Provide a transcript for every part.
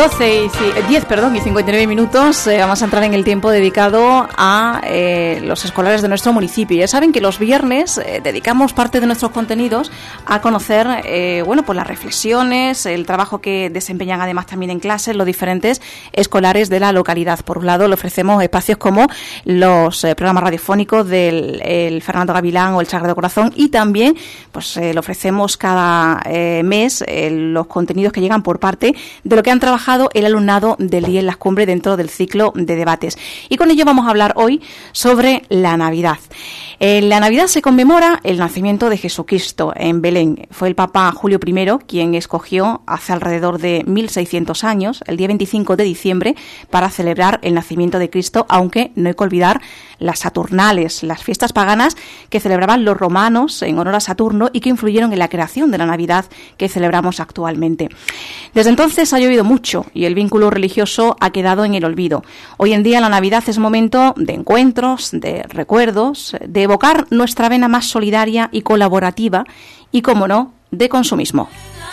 10 y 59 minutos, vamos a entrar en el tiempo dedicado a los escolares de nuestro municipio. Ya saben que los viernes dedicamos parte de nuestros contenidos a conocer pues las reflexiones, el trabajo que desempeñan además también en clases los diferentes escolares de la localidad. Por un lado, le ofrecemos espacios como los programas radiofónicos del el Fernando Gavilán o el Sagrado Corazón, y también pues le ofrecemos cada mes los contenidos que llegan por parte de lo que han trabajado el alumnado del IES Las Cumbres dentro del ciclo de debates. Y con ello vamos a hablar hoy sobre la Navidad. En la Navidad se conmemora el nacimiento de Jesucristo en Belén. Fue el Papa Julio I quien escogió hace alrededor de 1600 años, el día 25 de diciembre, para celebrar el nacimiento de Cristo, aunque no hay que olvidar las Saturnales, las fiestas paganas que celebraban los romanos en honor a Saturno y que influyeron en la creación de la Navidad que celebramos actualmente. Desde entonces ha llovido mucho y el vínculo religioso ha quedado en el olvido. Hoy en día la Navidad es momento de encuentros, de recuerdos, de evocar nuestra vena más solidaria y colaborativa y, como no, de consumismo.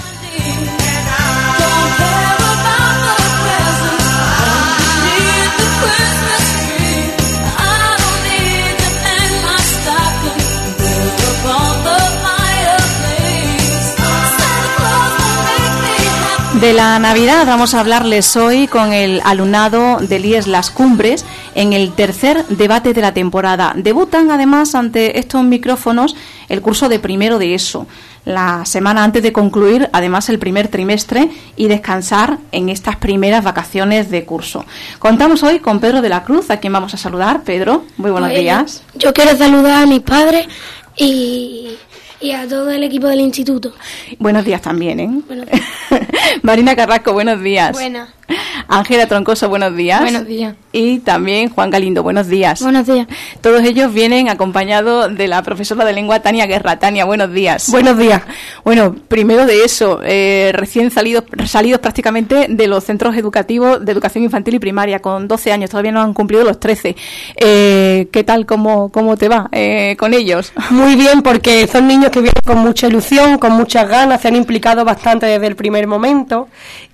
De la Navidad vamos a hablarles hoy con el alumnado del IES Las Cumbres en el tercer debate de la temporada. Debutan además ante estos micrófonos el curso de primero de ESO, la semana antes de concluir además el primer trimestre y descansar en estas primeras vacaciones de curso. Contamos hoy con Pedro de la Cruz, a quien vamos a saludar. Pedro, muy buenos días. Yo quiero saludar a mis padres y a todo el equipo del instituto. Buenos días también, ¿eh? Buenos días. Marina Carrasco, buenos días. Buenas. Ángela Troncoso, buenos días. Buenos días. Y también Juan Galindo, buenos días. Buenos días. Todos ellos vienen acompañados de la profesora de lengua Tania Guerra. Tania, buenos días. Buenos días. Bueno, primero de eso, recién salidos prácticamente de los centros educativos de educación infantil y primaria, con 12 años, todavía no han cumplido los 13. ¿Qué tal, cómo te va con ellos? Muy bien, porque son niños que vienen con mucha ilusión, con muchas ganas, se han implicado bastante desde el primer momento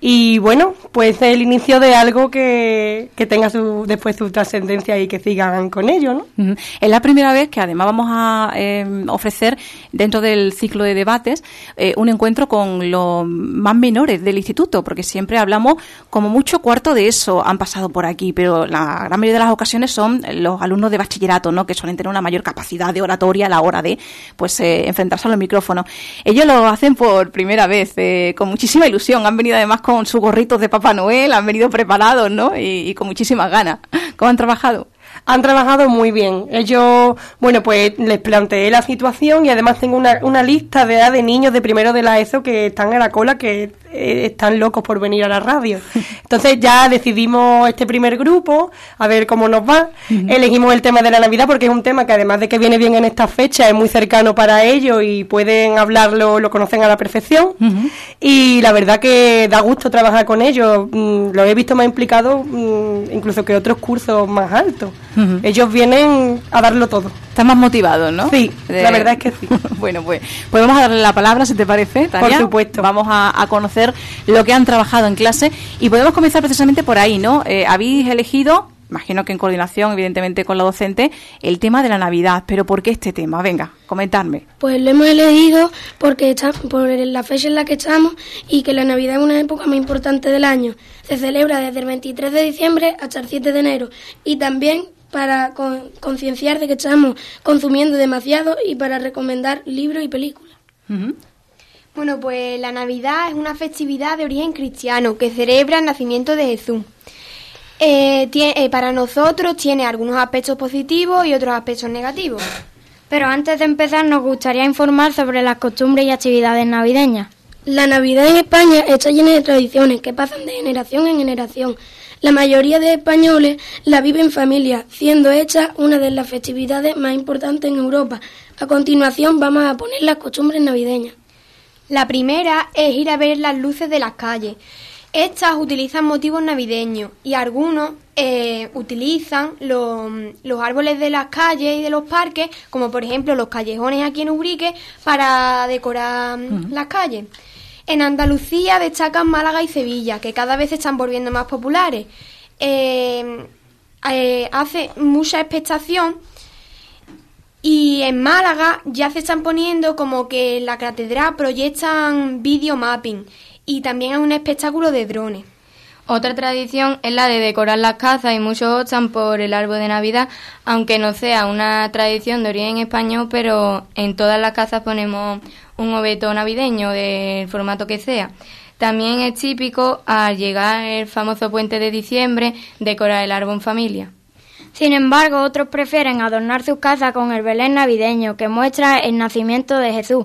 y bueno, pues el inicio de algo que tenga después su trascendencia y que sigan con ello, ¿no? Uh-huh. Es la primera vez que además vamos a ofrecer dentro del ciclo de debates un encuentro con los más menores del instituto, porque siempre hablamos como mucho cuarto de ESO han pasado por aquí, pero la gran mayoría de las ocasiones son los alumnos de bachillerato, ¿no?, que suelen tener una mayor capacidad de oratoria a la hora de enfrentarse a los micrófonos. Ellos lo hacen por primera vez, con muchísima ilusión, han venido además con sus gorritos de Papá Noel, han venido preparados, ¿no?, y con muchísimas ganas. ¿Cómo han trabajado? Han trabajado muy bien. Ellos, bueno, pues les planteé la situación y además tengo una lista de niños de primero de la ESO que están en la cola, que están locos por venir a la radio. Entonces ya decidimos este primer grupo, a ver cómo nos va. Uh-huh. Elegimos el tema de la Navidad porque es un tema que además de que viene bien en esta fecha, es muy cercano para ellos y pueden hablarlo, lo conocen a la perfección. Uh-huh. Y la verdad que da gusto trabajar con ellos. Lo he visto más implicado incluso que otros cursos más altos. Uh-huh. Ellos vienen a darlo todo. Están más motivados, ¿no? Sí, la verdad es que sí. Bueno, pues vamos a darle la palabra, si te parece, Tania. Por supuesto. Vamos a conocer lo que han trabajado en clase y podemos comenzar precisamente por ahí, ¿no? Habéis elegido, imagino que en coordinación, evidentemente, con la docente, el tema de la Navidad. ¿Pero por qué este tema? Venga, comentadme. Pues lo hemos elegido porque por la fecha en la que estamos y que la Navidad es una época muy importante del año. Se celebra desde el 23 de diciembre hasta el 7 de enero y también para concienciar de que estamos consumiendo demasiado y para recomendar libros y películas. Uh-huh. Bueno, pues la Navidad es una festividad de origen cristiano que celebra el nacimiento de Jesús. Para nosotros tiene algunos aspectos positivos y otros aspectos negativos. Pero antes de empezar nos gustaría informar sobre las costumbres y actividades navideñas. La Navidad en España está llena de tradiciones que pasan de generación en generación. La mayoría de españoles la viven en familia, siendo esta una de las festividades más importantes en Europa. A continuación vamos a poner las costumbres navideñas. La primera es ir a ver las luces de las calles. Estas utilizan motivos navideños y algunos utilizan los árboles de las calles y de los parques, como por ejemplo los callejones aquí en Ubrique, para decorar las calles. En Andalucía destacan Málaga y Sevilla, que cada vez se están volviendo más populares. Hace mucha expectación. Y en Málaga ya se están poniendo como que en la catedral proyectan videomapping y también hay un espectáculo de drones. Otra tradición es la de decorar las casas y muchos optan por el árbol de Navidad, aunque no sea una tradición de origen español, pero en todas las casas ponemos un oveto navideño del formato que sea. También es típico, al llegar el famoso puente de diciembre, decorar el árbol en familia. Sin embargo, otros prefieren adornar sus casas con el Belén navideño, que muestra el nacimiento de Jesús.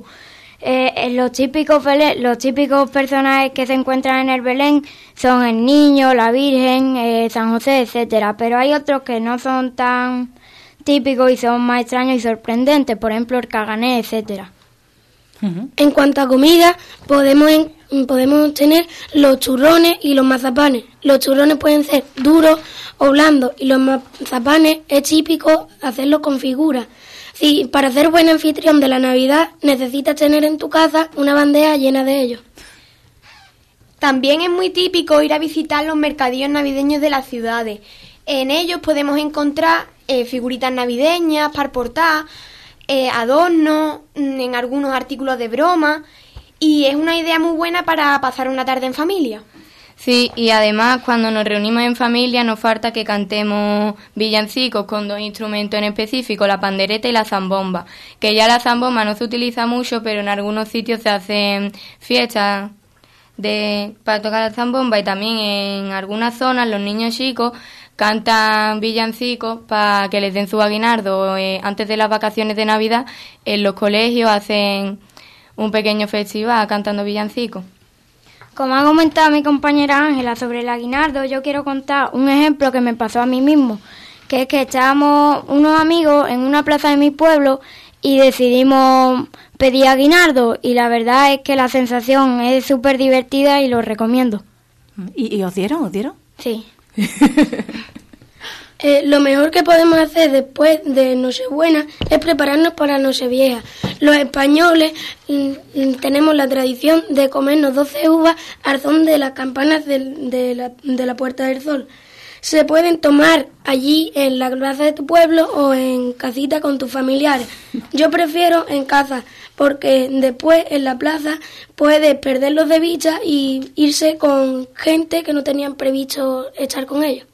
Los típicos personajes que se encuentran en el Belén son el niño, la Virgen, San José, etcétera. Pero hay otros que no son tan típicos y son más extraños y sorprendentes, por ejemplo el cagané, etcétera. En cuanto a comida, podemos tener los churrones y los mazapanes. Los churrones pueden ser duros o blandos y los mazapanes es típico hacerlos con figuras. Sí, para ser buen anfitrión de la Navidad necesitas tener en tu casa una bandeja llena de ellos. También es muy típico ir a visitar los mercadillos navideños de las ciudades. En ellos podemos encontrar figuritas navideñas para portar, adornos, en algunos artículos de broma, y es una idea muy buena para pasar una tarde en familia. Sí, y además cuando nos reunimos en familia nos falta que cantemos villancicos con dos instrumentos en específico, la pandereta y la zambomba, que ya la zambomba no se utiliza mucho, pero en algunos sitios se hacen fiestas para tocar la zambomba, y también en algunas zonas los niños chicos cantan villancicos para que les den su aguinaldo. Antes de las vacaciones de Navidad en los colegios hacen un pequeño festival cantando villancicos. Como ha comentado mi compañera Ángela sobre el aguinaldo, yo quiero contar un ejemplo que me pasó a mí mismo, que es que estábamos unos amigos en una plaza de mi pueblo y decidimos pedir aguinaldo, y la verdad es que la sensación es súper divertida y lo recomiendo. ¿Y os dieron? ¿Os dieron? Sí. Lo mejor que podemos hacer después de Nochebuena es prepararnos para Nochevieja. Los españoles tenemos la tradición de comernos 12 uvas al son de las campanas de la Puerta del Sol. Se pueden tomar allí en la plaza de tu pueblo o en casita con tus familiares. Yo prefiero en casa, porque después en la plaza puedes perderlos de vista y irse con gente que no tenían previsto estar con ellos.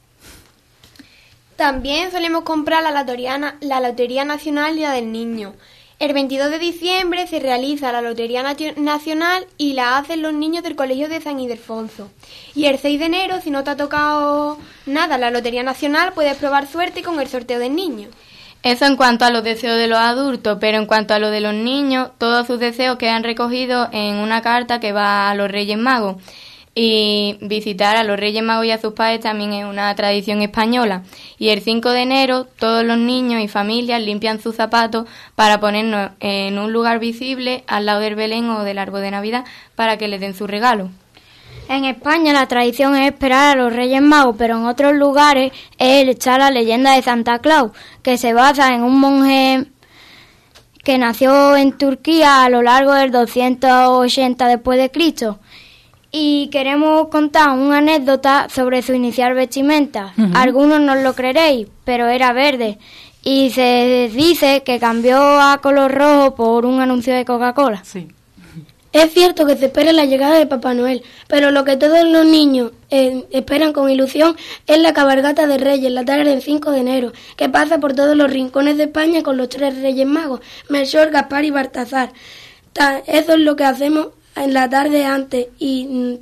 También solemos comprar la Lotería Nacional Día del Niño. El 22 de diciembre se realiza la Lotería Nacional y la hacen los niños del Colegio de San Ildefonso. Y el 6 de enero, si no te ha tocado nada la Lotería Nacional, puedes probar suerte con el sorteo del niño. Eso en cuanto a los deseos de los adultos, pero en cuanto a los de los niños, todos sus deseos quedan recogidos en una carta que va a los Reyes Magos. Y visitar a los Reyes Magos y a sus padres también es una tradición española. Y el 5 de enero todos los niños y familias limpian sus zapatos para ponernos en un lugar visible al lado del Belén o del árbol de Navidad para que les den su regalo. En España la tradición es esperar a los Reyes Magos, pero en otros lugares es echar la leyenda de Santa Claus, que se basa en un monje que nació en Turquía a lo largo del 280 después de Cristo. Y queremos contar una anécdota sobre su inicial vestimenta. Algunos no lo creeréis, pero era verde. Y se dice que cambió a color rojo por un anuncio de Coca-Cola. Sí. Es cierto que se espera la llegada de Papá Noel, pero lo que todos los niños esperan con ilusión es la cabalgata de Reyes, la tarde del 5 de enero, que pasa por todos los rincones de España con los 3 Reyes Magos, Melchor, Gaspar y Baltasar. Eso es lo que hacemos en la tarde antes y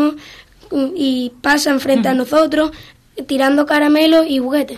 pasan frente a nosotros tirando caramelos y juguetes.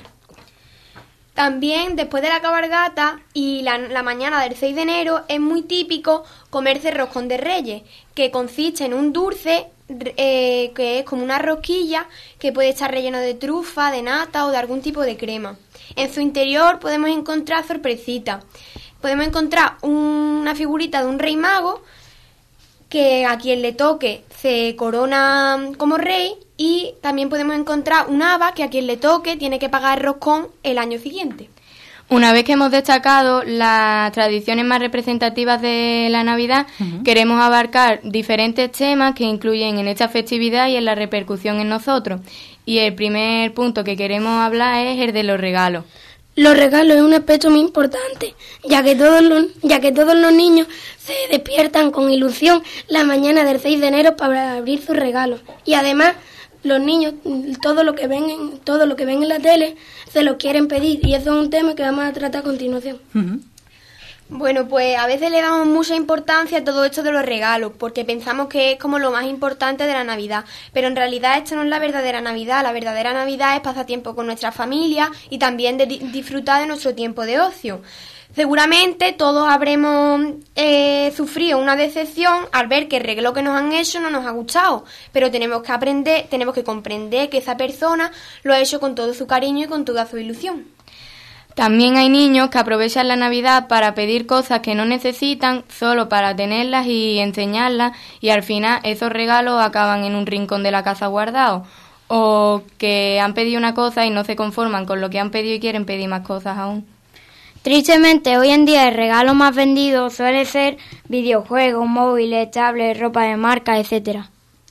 También después de la cabalgata y la mañana del 6 de enero es muy típico comerse roscón de Reyes, que consiste en un dulce que es como una rosquilla que puede estar relleno de trufa, de nata o de algún tipo de crema. En su interior podemos encontrar sorpresitas. Podemos encontrar una figurita de un rey mago que a quien le toque se corona como rey, y también podemos encontrar un haba que a quien le toque tiene que pagar el roscón el año siguiente. Una vez que hemos destacado las tradiciones más representativas de la Navidad, queremos abarcar diferentes temas que incluyen en esta festividad y en la repercusión en nosotros. Y el primer punto que queremos hablar es el de los regalos. Los regalos es un aspecto muy importante, ya que todos los niños se despiertan con ilusión la mañana del 6 de enero para abrir sus regalos. Y además, los niños, todo lo que ven en la tele, se lo quieren pedir. Y eso es un tema que vamos a tratar a continuación. Bueno, pues a veces le damos mucha importancia a todo esto de los regalos, porque pensamos que es como lo más importante de la Navidad, pero en realidad esto no es la verdadera Navidad. La verdadera Navidad es pasar tiempo con nuestra familia y también de disfrutar de nuestro tiempo de ocio. Seguramente todos habremos sufrido una decepción al ver que el regalo que nos han hecho no nos ha gustado, pero tenemos que comprender que esa persona lo ha hecho con todo su cariño y con toda su ilusión. También hay niños que aprovechan la Navidad para pedir cosas que no necesitan solo para tenerlas y enseñarlas, y al final esos regalos acaban en un rincón de la casa guardados, o que han pedido una cosa y no se conforman con lo que han pedido y quieren pedir más cosas aún. Tristemente, hoy en día el regalo más vendido suele ser videojuegos, móviles, tablets, ropa de marca, etcétera.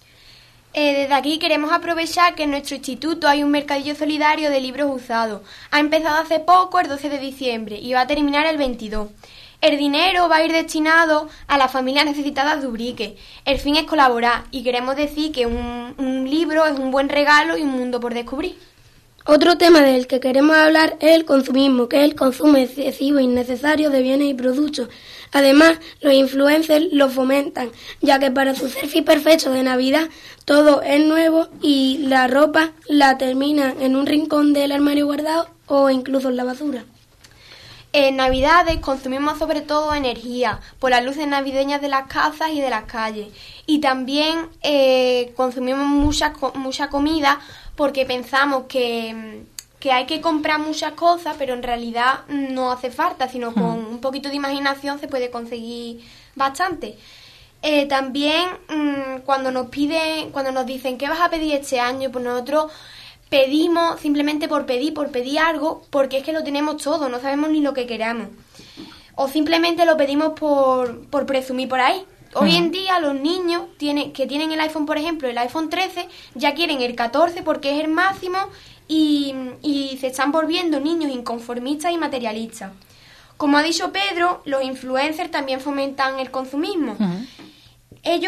Desde aquí queremos aprovechar que en nuestro instituto hay un mercadillo solidario de libros usados. Ha empezado hace poco, el 12 de diciembre, y va a terminar el 22. El dinero va a ir destinado a las familias necesitadas de Ubrique. El fin es colaborar, y queremos decir que un libro es un buen regalo y un mundo por descubrir. Otro tema del que queremos hablar es el consumismo, que es el consumo excesivo e innecesario de bienes y productos. Además, los influencers lo fomentan, ya que para su selfie perfecto de Navidad todo es nuevo y la ropa la terminan en un rincón del armario guardado o incluso en la basura. En Navidades consumimos sobre todo energía por las luces navideñas de las casas y de las calles. Y también consumimos mucha comida porque pensamos que hay que comprar muchas cosas, pero en realidad no hace falta, sino con un poquito de imaginación se puede conseguir bastante. También cuando nos dicen ¿qué vas a pedir este año? Pues nosotros pedimos simplemente por pedir algo, porque es que lo tenemos todo, no sabemos ni lo que queramos. O simplemente lo pedimos por presumir por ahí. Hoy en día los niños que tienen el iPhone, por ejemplo, el iPhone 13, ya quieren el 14 porque es el máximo y se están volviendo niños inconformistas y materialistas. Como ha dicho Pedro, los influencers también fomentan el consumismo. Ellos,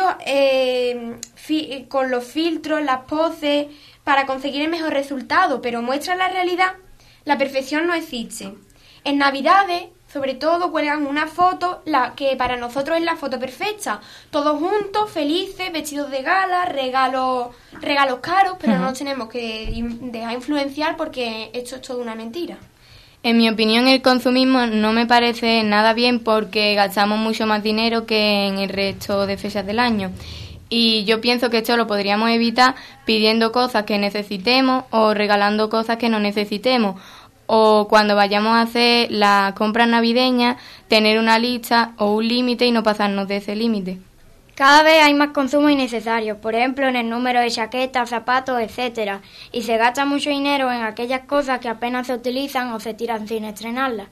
con los filtros, las poses, para conseguir el mejor resultado, pero muestran la realidad. La perfección no existe. En Navidades, sobre todo, cuelgan una foto, la que para nosotros es la foto perfecta. Todos juntos, felices, vestidos de gala, regalos caros, pero no nos tenemos que dejar influenciar porque esto es toda una mentira. En mi opinión, el consumismo no me parece nada bien porque gastamos mucho más dinero que en el resto de fechas del año. Y yo pienso que esto lo podríamos evitar pidiendo cosas que necesitemos o regalando cosas que no necesitemos. O cuando vayamos a hacer las compras navideñas, tener una lista o un límite y no pasarnos de ese límite. Cada vez hay más consumo innecesario, por ejemplo en el número de chaquetas, zapatos, etcétera, y se gasta mucho dinero en aquellas cosas que apenas se utilizan o se tiran sin estrenarlas.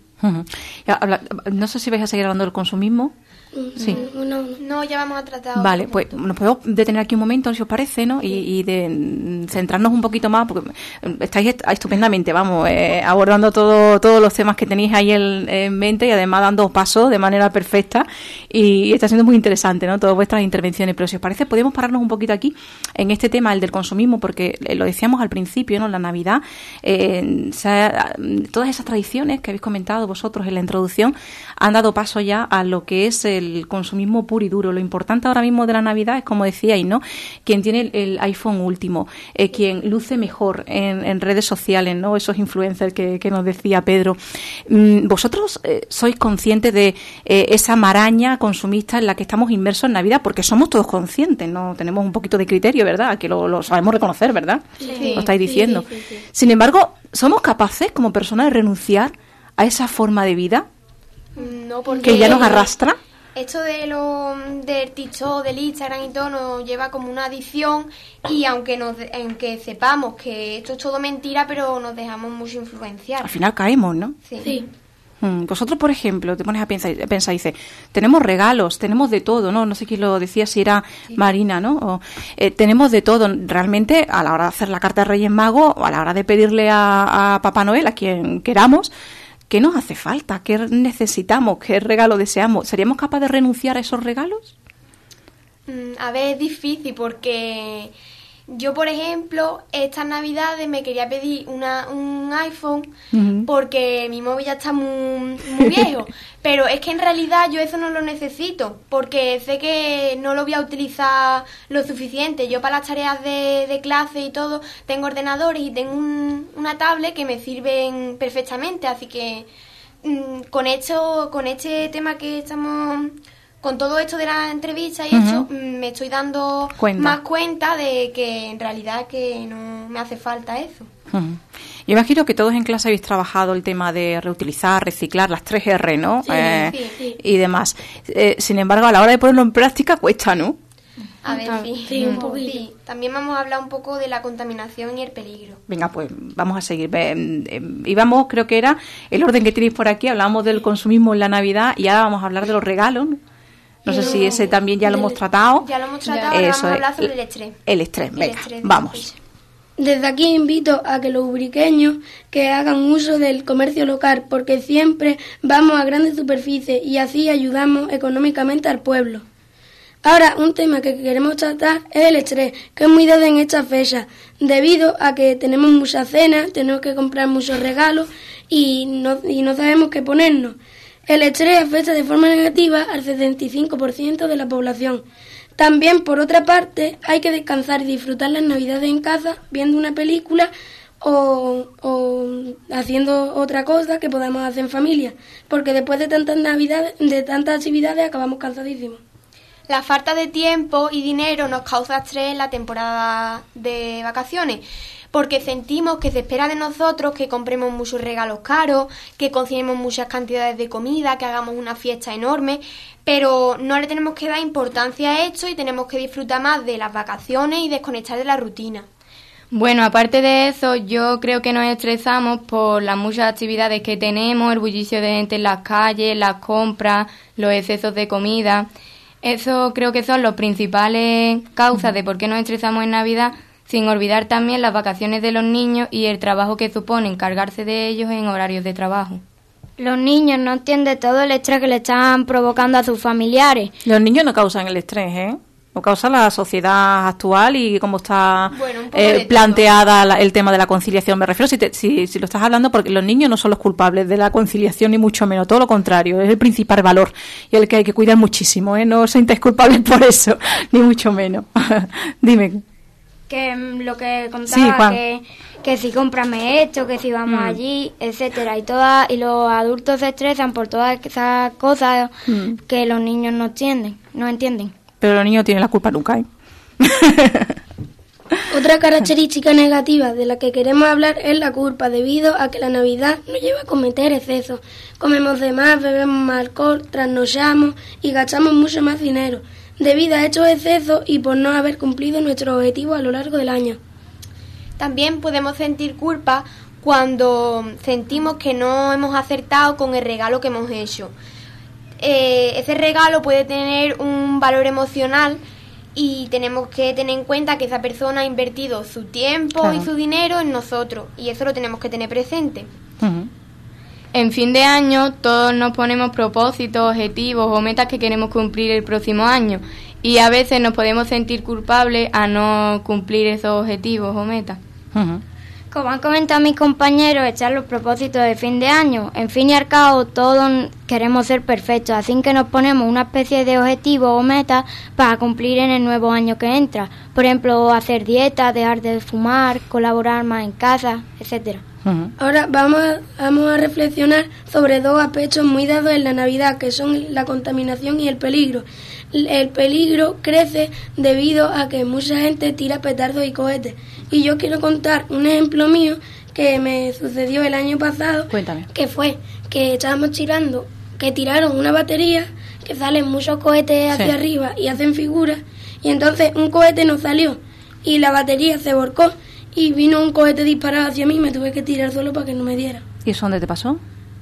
No sé si vais a seguir hablando del consumismo. Sí. No, ya vamos a tratar. Vale, pues nos podemos detener aquí un momento, si os parece, ¿no? Y de centrarnos un poquito más, porque estáis estupendamente, abordando todos los temas que tenéis ahí en mente y además dando pasos de manera perfecta y está siendo muy interesante, ¿no? Todas vuestras intervenciones, pero si os parece podemos pararnos un poquito aquí en este tema, el del consumismo, porque lo decíamos al principio, ¿no? La Navidad, todas esas tradiciones que habéis comentado vosotros en la introducción han dado paso ya a lo que es el consumismo puro y duro. Lo importante ahora mismo de la Navidad es, como decíais, ¿no? Quien tiene el iPhone último, quien luce mejor en redes sociales, ¿no? Esos influencers que nos decía Pedro. ¿Vosotros sois conscientes de esa maraña consumista en la que estamos inmersos en Navidad? Porque somos todos conscientes, ¿no? Tenemos un poquito de criterio, ¿verdad? Que lo sabemos reconocer, ¿verdad? Sí. Lo estáis diciendo. Sí. Sin embargo, ¿somos capaces como personas de renunciar a esa forma de vida? No, porque que ya nos arrastra. Esto del TikTok, del Instagram y todo nos lleva como una adicción y aunque sepamos que esto es todo mentira, pero nos dejamos mucho influenciar. Al final caemos, ¿no? Sí. Vosotros, por ejemplo, te pones a pensar y dices, tenemos regalos, tenemos de todo, ¿no? No sé quién lo decía, si era Marina, ¿no? Tenemos de todo. Realmente, a la hora de hacer la carta de Reyes Magos, o a la hora de pedirle a Papá Noel, a quien queramos, ¿qué nos hace falta? ¿Qué necesitamos? ¿Qué regalo deseamos? ¿Seríamos capaces de renunciar a esos regalos? A ver, es difícil porque yo, por ejemplo, estas Navidades me quería pedir un iPhone porque mi móvil ya está muy viejo. Pero es que en realidad yo eso no lo necesito porque sé que no lo voy a utilizar lo suficiente. Yo para las tareas de clase y todo tengo ordenadores y tengo una tablet que me sirven perfectamente. Así que con este tema que estamos... Con todo esto de la entrevista y eso, me estoy dando más cuenta de que en realidad que no me hace falta eso. Yo imagino que todos en clase habéis trabajado el tema de reutilizar, reciclar, las 3 R, ¿no? Sí. Y demás. Sin embargo, a la hora de ponerlo en práctica cuesta, ¿no? A ver, sí, un poquito. Sí. También vamos a hablar un poco de la contaminación y el peligro. Venga, pues vamos a seguir. Íbamos, creo que era el orden que tenéis por aquí, hablábamos del consumismo en la Navidad y ahora vamos a hablar de los regalos, ¿no? No sé si ese también ya lo hemos tratado. Ya lo hemos tratado, ahora vamos a hablar sobre el estrés. El estrés, venga, vamos. Desde aquí invito a que los ubriqueños que hagan uso del comercio local, porque siempre vamos a grandes superficies y así ayudamos económicamente al pueblo. Ahora, un tema que queremos tratar es el estrés, que es muy dado en esta fecha, debido a que tenemos muchas cenas, tenemos que comprar muchos regalos y no sabemos qué ponernos. El estrés afecta de forma negativa al 75% de la población. También, por otra parte, hay que descansar y disfrutar las Navidades en casa, viendo una película o haciendo otra cosa que podamos hacer en familia, porque después de tantas Navidades, de tantas actividades, acabamos cansadísimos. La falta de tiempo y dinero nos causa estrés en la temporada de vacaciones, porque sentimos que se espera de nosotros que compremos muchos regalos caros, que cocinemos muchas cantidades de comida, que hagamos una fiesta enorme, pero no le tenemos que dar importancia a esto y tenemos que disfrutar más de las vacaciones y desconectar de la rutina. Bueno, aparte de eso, yo creo que nos estresamos por las muchas actividades que tenemos, el bullicio de gente en las calles, las compras, los excesos de comida. Eso creo que son las principales causas de por qué nos estresamos en Navidad, sin olvidar también las vacaciones de los niños y el trabajo que supone encargarse de ellos en horarios de trabajo. Los niños no entienden todo el estrés que le están provocando a sus familiares. Los niños no causan el estrés, ¿eh? Lo causa la sociedad actual y cómo está planteada el tema de la conciliación. Me refiero, si lo estás hablando, porque los niños no son los culpables de la conciliación, ni mucho menos, todo lo contrario, es el principal valor y el que hay que cuidar muchísimo, ¿eh? No os sintáis culpables por eso, ni mucho menos. Dime. Que lo que contaba, que si cómprame esto, que si vamos allí, etcétera, y los adultos se estresan por todas esas cosas que los niños no entienden. Pero los niños tienen la culpa nunca, ¿eh? Otra característica negativa de la que queremos hablar es la culpa, debido a que la Navidad nos lleva a cometer excesos. Comemos de más, bebemos más alcohol, trasnochamos y gastamos mucho más dinero, debido a estos excesos y por no haber cumplido nuestros objetivos a lo largo del año. También podemos sentir culpa cuando sentimos que no hemos acertado con el regalo que hemos hecho. Ese regalo puede tener un valor emocional y tenemos que tener en cuenta que esa persona ha invertido su tiempo y su dinero en nosotros, y eso lo tenemos que tener presente. En fin de año todos nos ponemos propósitos, objetivos o metas que queremos cumplir el próximo año, y a veces nos podemos sentir culpables a no cumplir esos objetivos o metas. Como han comentado mis compañeros, echar los propósitos de fin de año. En fin y al cabo, todos queremos ser perfectos, así que nos ponemos una especie de objetivo o meta para cumplir en el nuevo año que entra. Por ejemplo, hacer dieta, dejar de fumar, colaborar más en casa, etcétera. Ahora vamos a reflexionar sobre dos aspectos muy dados en la Navidad, que son la contaminación y el peligro. El peligro crece debido a que mucha gente tira petardos y cohetes. Y yo quiero contar un ejemplo mío que me sucedió el año pasado. Cuéntame. Que fue que estábamos tirando, que tiraron una batería, que salen muchos cohetes hacia arriba y hacen figuras, y entonces un cohete no salió y la batería se volcó y vino un cohete disparado hacia mí y me tuve que tirar solo para que no me diera. ¿Y eso dónde te pasó?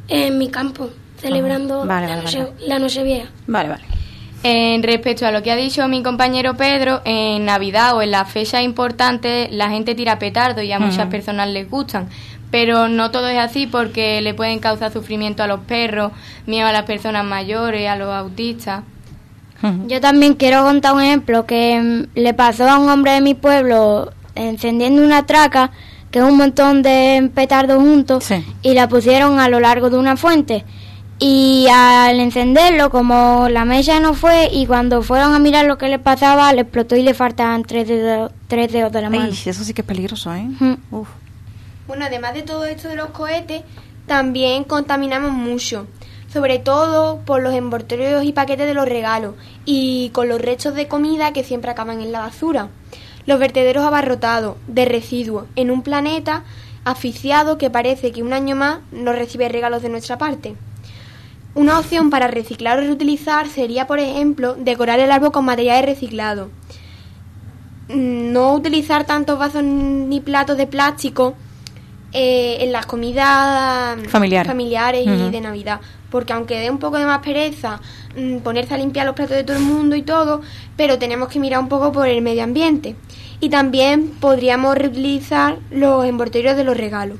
En mi campo, celebrando la Nochevieja. Vale. Respecto a lo que ha dicho mi compañero Pedro, en Navidad o en las fechas importantes la gente tira petardos y a muchas personas les gustan. Pero no todo es así, porque le pueden causar sufrimiento a los perros, miedo a las personas mayores, a los autistas. Yo también quiero contar un ejemplo que le pasó a un hombre de mi pueblo encendiendo una traca, que es un montón de petardos juntos, y la pusieron a lo largo de una fuente. Y al encenderlo, como la mecha no fue, y cuando fueron a mirar lo que le pasaba, le explotó y le faltaban tres dedos de la mano. Ay, eso sí que es peligroso, ¿eh? Uf. Bueno, además de todo esto de los cohetes, también contaminamos mucho, sobre todo por los envoltorios y paquetes de los regalos y con los restos de comida que siempre acaban en la basura. Los vertederos abarrotados de residuos en un planeta asfixiado que parece que un año más no recibe regalos de nuestra parte. Una opción para reciclar o reutilizar sería, por ejemplo, decorar el árbol con materiales reciclados. No utilizar tantos vasos ni platos de plástico en las comidas familiares y de Navidad, porque aunque dé un poco de más pereza ponerse a limpiar los platos de todo el mundo y todo, pero tenemos que mirar un poco por el medio ambiente. Y también podríamos reutilizar los envoltorios de los regalos.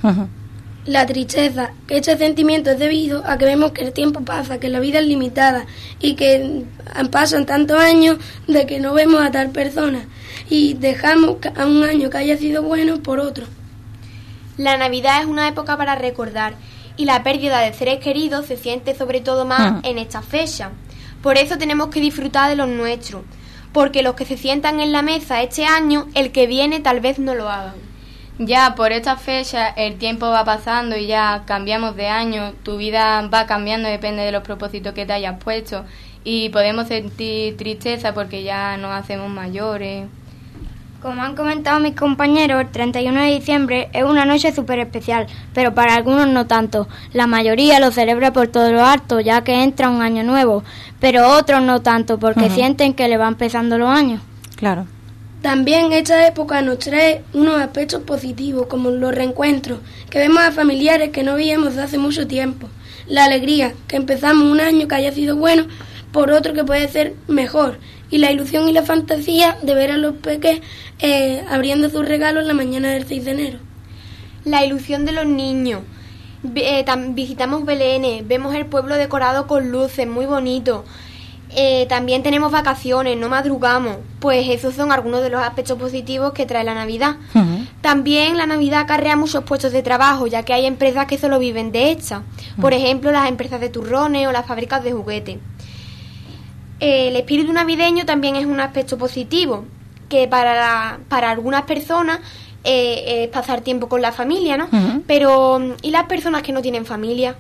La tristeza, este sentimiento es debido a que vemos que el tiempo pasa, que la vida es limitada y que pasan tantos años de que no vemos a tal persona y dejamos a un año que haya sido bueno por otro. La Navidad es una época para recordar y la pérdida de seres queridos se siente sobre todo más en esta fecha. Por eso tenemos que disfrutar de los nuestros, porque los que se sientan en la mesa este año, el que viene tal vez no lo hagan. Ya por esta fecha el tiempo va pasando y ya cambiamos de año, tu vida va cambiando, depende de los propósitos que te hayas puesto, y podemos sentir tristeza porque ya nos hacemos mayores. Como han comentado mis compañeros, el 31 de diciembre es una noche súper especial, pero para algunos no tanto. La mayoría lo celebra por todo lo alto, ya que entra un año nuevo, pero otros no tanto, porque sienten que le van empezando los años. Claro. También esta época nos trae unos aspectos positivos, como los reencuentros, que vemos a familiares que no veíamos desde hace mucho tiempo. La alegría, que empezamos un año que haya sido bueno por otro que puede ser mejor. Y la ilusión y la fantasía de ver a los peques abriendo sus regalos la mañana del 6 de enero. La ilusión de los niños. Visitamos Belén, vemos el pueblo decorado con luces, muy bonito. También tenemos vacaciones, no madrugamos. Pues esos son algunos de los aspectos positivos que trae la Navidad. También la Navidad acarrea muchos puestos de trabajo, ya que hay empresas que solo viven de esta. Por ejemplo, las empresas de turrones o las fábricas de juguetes. El espíritu navideño también es un aspecto positivo, que para algunas personas es pasar tiempo con la familia, ¿no? Pero, ¿y las personas que no tienen familia?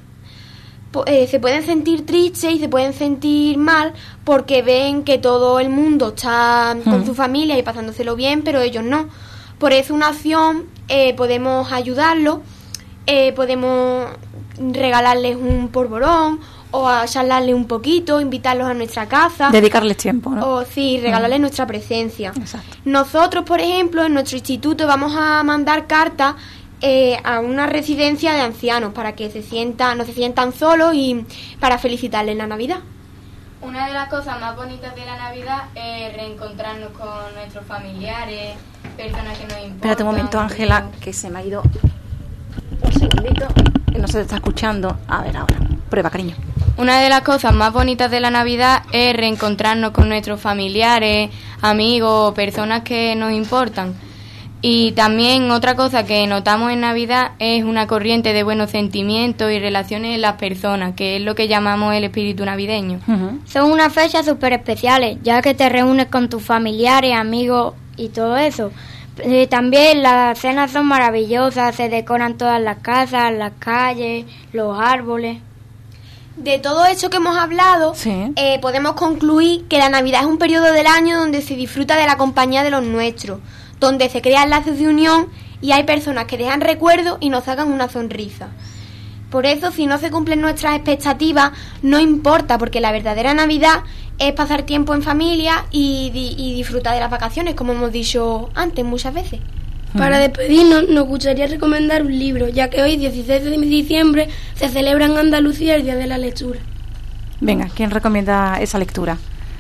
Se pueden sentir tristes y se pueden sentir mal porque ven que todo el mundo está con su familia y pasándoselo bien, pero ellos no. Por eso una opción, podemos ayudarlos, podemos regalarles un polvorón o a charlarles un poquito, invitarlos a nuestra casa. Dedicarles tiempo, ¿no? O sí, regalarles nuestra presencia. Exacto. Nosotros, por ejemplo, en nuestro instituto vamos a mandar cartas a una residencia de ancianos para que no se sientan solos y para felicitarles la Navidad. Una de las cosas más bonitas de la Navidad es reencontrarnos con nuestros familiares, personas que nos importan. Espérate un momento, Ángela, que se me ha ido un segundito y no se te está escuchando. A ver ahora. Prueba, cariño. Una de las cosas más bonitas de la Navidad es reencontrarnos con nuestros familiares, amigos, personas que nos importan. Y también otra cosa que notamos en Navidad es una corriente de buenos sentimientos y relaciones en las personas, que es lo que llamamos el espíritu navideño. Son unas fechas súper especiales, ya que te reúnes con tus familiares, amigos y todo eso. También las cenas son maravillosas, se decoran todas las casas, las calles, los árboles. De todo esto que hemos hablado, podemos concluir que la Navidad es un periodo del año donde se disfruta de la compañía de los nuestros, donde se crean lazos de unión y hay personas que dejan recuerdos y nos sacan una sonrisa. Por eso, si no se cumplen nuestras expectativas, no importa, porque la verdadera Navidad es pasar tiempo en familia y disfrutar de las vacaciones, como hemos dicho antes muchas veces. Para despedirnos, nos gustaría recomendar un libro, ya que hoy, 16 de diciembre, se celebra en Andalucía el Día de la Lectura. Venga, ¿quién recomienda esa lectura?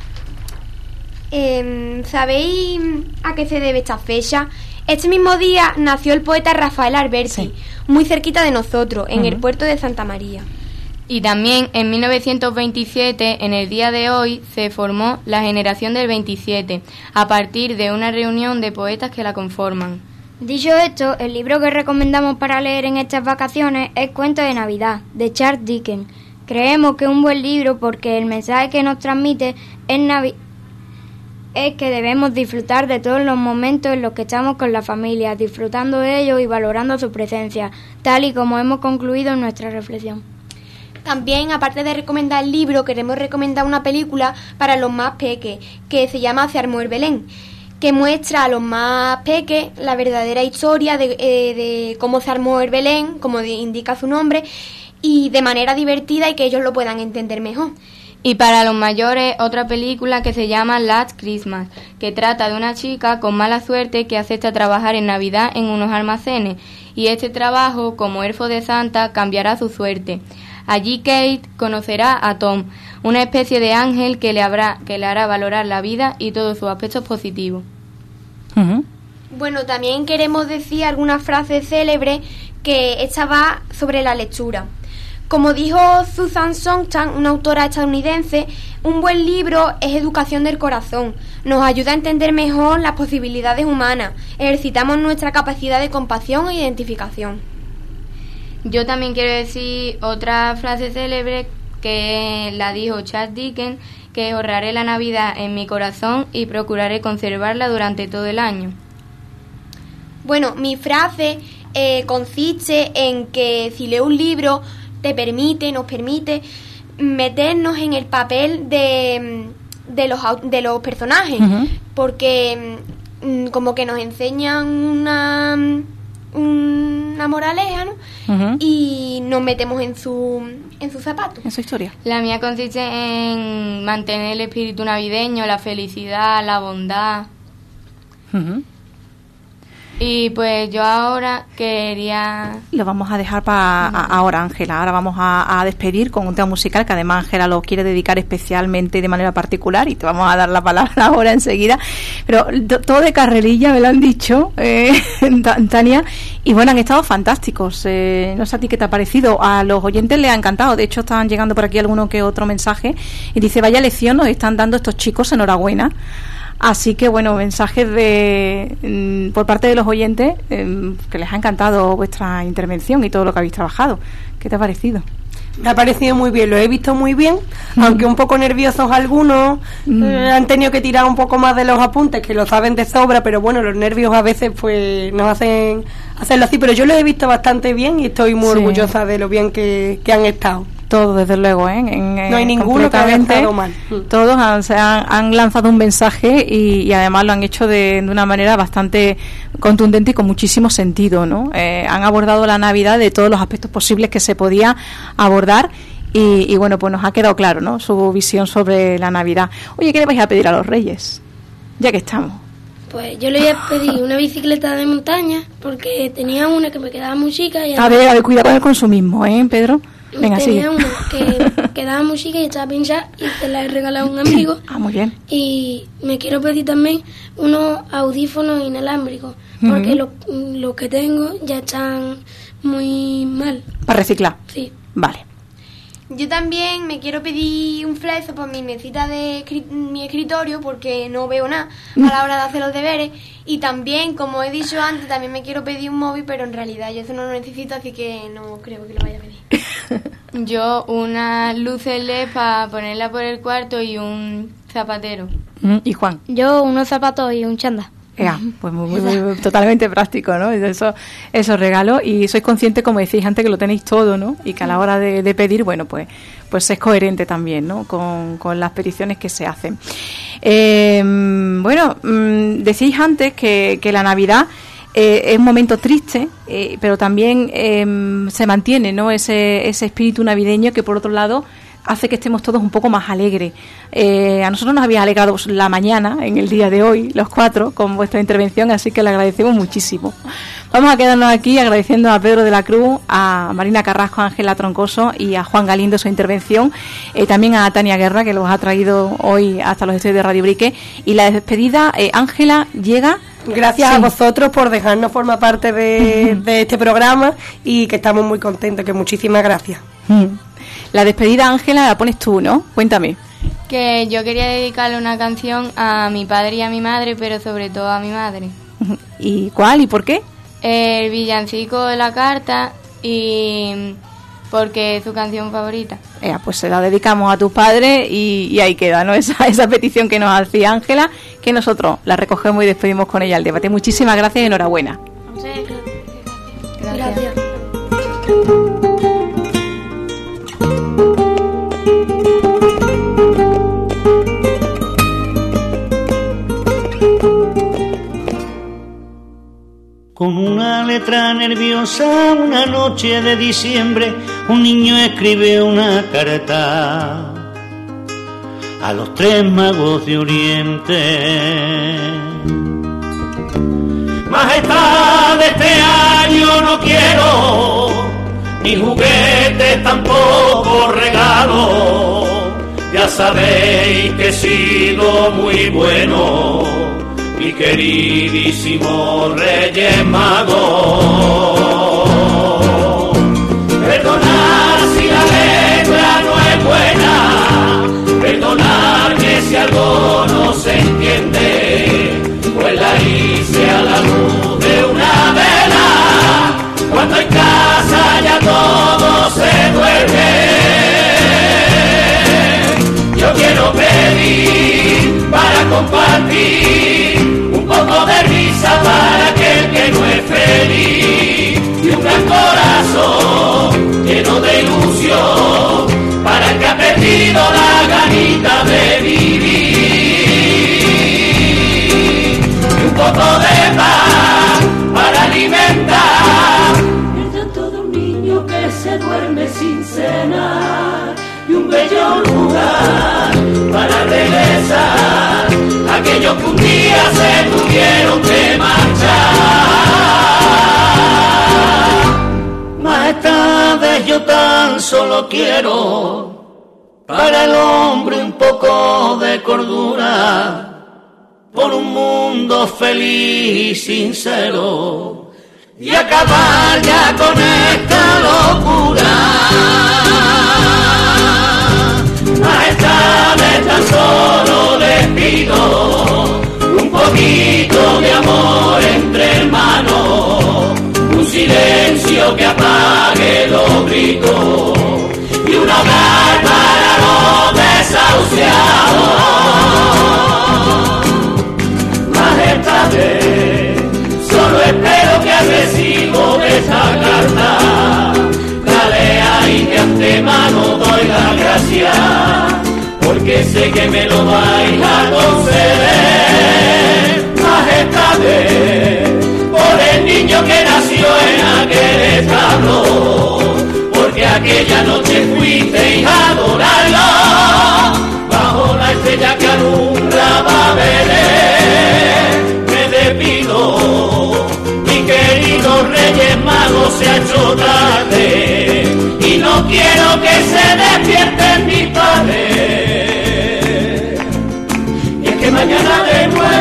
¿Sabéis a qué se debe esta fecha? Este mismo día nació el poeta Rafael Alberti, muy cerquita de nosotros, en el puerto de Santa María. Y también en 1927, en el día de hoy, se formó la Generación del 27, a partir de una reunión de poetas que la conforman. Dicho esto, el libro que recomendamos para leer en estas vacaciones es Cuento de Navidad, de Charles Dickens. Creemos que es un buen libro porque el mensaje que nos transmite es que debemos disfrutar de todos los momentos en los que estamos con la familia, disfrutando de ellos y valorando su presencia, tal y como hemos concluido en nuestra reflexión. También, aparte de recomendar el libro, queremos recomendar una película para los más peques, que se llama Se armó el Belén, que muestra a los más peques la verdadera historia de cómo se armó el Belén, como indica su nombre, y de manera divertida y que ellos lo puedan entender mejor. Y para los mayores, otra película que se llama Last Christmas, que trata de una chica con mala suerte que acepta trabajar en Navidad en unos almacenes, y este trabajo, como elfo de Santa, cambiará su suerte. Allí Kate conocerá a Tom, una especie de ángel que le hará valorar la vida y todos sus aspectos positivos. Bueno, también queremos decir algunas frases célebres, que esta va sobre la lectura. Como dijo Susan Sontag, una autora estadounidense, un buen libro es educación del corazón. Nos ayuda a entender mejor las posibilidades humanas. Ejercitamos nuestra capacidad de compasión e identificación. Yo también quiero decir otra frase célebre que la dijo Charles Dickens, que ahorraré la Navidad en mi corazón y procuraré conservarla durante todo el año. Bueno, mi frase consiste en que si leo un libro nos permite meternos en el papel de los personajes, porque como que nos enseñan una moraleja, ¿no? Y nos metemos en sus zapatos. En su historia. La mía consiste en mantener el espíritu navideño, la felicidad, la bondad. Y pues yo ahora quería... Lo vamos a dejar para ahora, Ángela. Ahora vamos a despedir con un tema musical que además Ángela lo quiere dedicar especialmente y de manera particular, y te vamos a dar la palabra ahora enseguida. Pero todo de carrerilla, me lo han dicho, Tania, y bueno, han estado fantásticos. No sé a ti qué te ha parecido. A los oyentes les ha encantado. De hecho, están llegando por aquí alguno que otro mensaje y dice, vaya lección nos están dando estos chicos, enhorabuena. Así que, bueno, mensajes por parte de los oyentes que les ha encantado vuestra intervención y todo lo que habéis trabajado. ¿Qué te ha parecido? Me ha parecido muy bien, lo he visto muy bien, aunque un poco nerviosos algunos, han tenido que tirar un poco más de los apuntes, que lo saben de sobra, pero bueno, los nervios a veces pues nos hacen hacerlo así, pero yo lo he visto bastante bien y estoy muy orgullosa de lo bien que han estado. Todos, desde luego, no hay ninguno que haya estado mal. Todos han lanzado un mensaje y además lo han hecho de una manera bastante contundente y con muchísimo sentido, ¿no? Han abordado la Navidad de todos los aspectos posibles que se podía abordar y bueno, pues nos ha quedado claro, ¿no? Su visión sobre la Navidad. Oye, ¿qué le vais a pedir a los Reyes? Ya que estamos. Pues yo le voy a pedir una bicicleta de montaña porque tenía una que me quedaba muy chica y a ver, cuidado con el consumismo, Pedro? Venga, tenía una que quedaba muy chica y estaba pinchada y te la he regalado a un amigo. Muy bien. Y me quiero pedir también unos audífonos inalámbricos porque los que tengo ya están muy mal. ¿Para reciclar? Sí. Vale. Yo también me quiero pedir un flezo por mi mesita de mi escritorio porque no veo nada a la hora de hacer los deberes. Y también, como he dicho antes, también me quiero pedir un móvil, pero en realidad yo eso no lo necesito, así que no creo que lo vaya a pedir. Yo una luz LED para ponerla por el cuarto y un zapatero. ¿Y Juan? Yo unos zapatos y un chándal. Pues muy, totalmente práctico, ¿no? Esos regalos, y sois conscientes, como decís antes, que lo tenéis todo, ¿no? Y que a la hora de pedir, bueno, pues es coherente también, ¿no? Con las peticiones que se hacen. Decís antes que la Navidad es un momento triste, pero también se mantiene, ¿no? Ese espíritu navideño que, por otro lado, hace que estemos todos un poco más alegres. A nosotros nos habéis alegrado la mañana, en el día de hoy, los 4, con vuestra intervención, así que le agradecemos muchísimo. Vamos a quedarnos aquí agradeciendo a Pedro de la Cruz, a Marina Carrasco, a Ángela Troncoso y a Juan Galindo su intervención, también a Tania Guerra, que los ha traído hoy hasta los estudios de Radio Brique. Y la despedida, Ángela, llega... Gracias a vosotros por dejarnos formar parte de este programa y que estamos muy contentos, que muchísimas gracias. La despedida, Ángela, la pones tú, ¿no? Cuéntame. Que yo quería dedicarle una canción a mi padre y a mi madre, pero sobre todo a mi madre. ¿Y cuál y por qué? El villancico de la carta, y porque es su canción favorita. Pues se la dedicamos a tus padres y ahí queda, ¿no? Esa petición que nos hacía Ángela, que nosotros la recogemos y despedimos con ella el debate. Muchísimas gracias y enhorabuena. Gracias. Con una letra nerviosa, una noche de diciembre, un niño escribe una carta a los 3 magos de Oriente. Majestad, de este año no quiero ni juguetes, tampoco regalos. Ya sabéis que he sido muy bueno, mi queridísimo Reyes Magos. Perdonad si la letra no es buena, perdonadme si algo no se entiende, pues la hice a la luz de una vela, cuando en casa ya todo se duerme. Yo quiero pedir para compartir un poco de risa para aquel que no es feliz, y un gran corazón lleno de ilusión para el que ha perdido la ganita de vivir, y un poco de paz para alimentar el llanto de un niño que se duerme sin cenar, y un bello lugar para regresar aquellos que un día se tuvieron que marchar. Majestades, yo tan solo quiero para el hombre un poco de cordura, por un mundo feliz y sincero, y acabar ya con esta locura. Majestades, tan solo les pido un poquito de amor entre hermanos, un silencio que apague los gritos y un hogar para los desahuciados. Majestades, solo espero que al recibo de esta carta la lea y de antemano doy la gracia, porque sé que me lo vais a conceder. Majestades, por el niño que nació en aquel establo, porque aquella noche fuisteis a adorarlo, bajo la estrella que alumbraba Belén. Me despido, mi querido Reyes Magos, se ha hecho tarde y no quiero que se despierten mis padres, y es que mañana de nuevo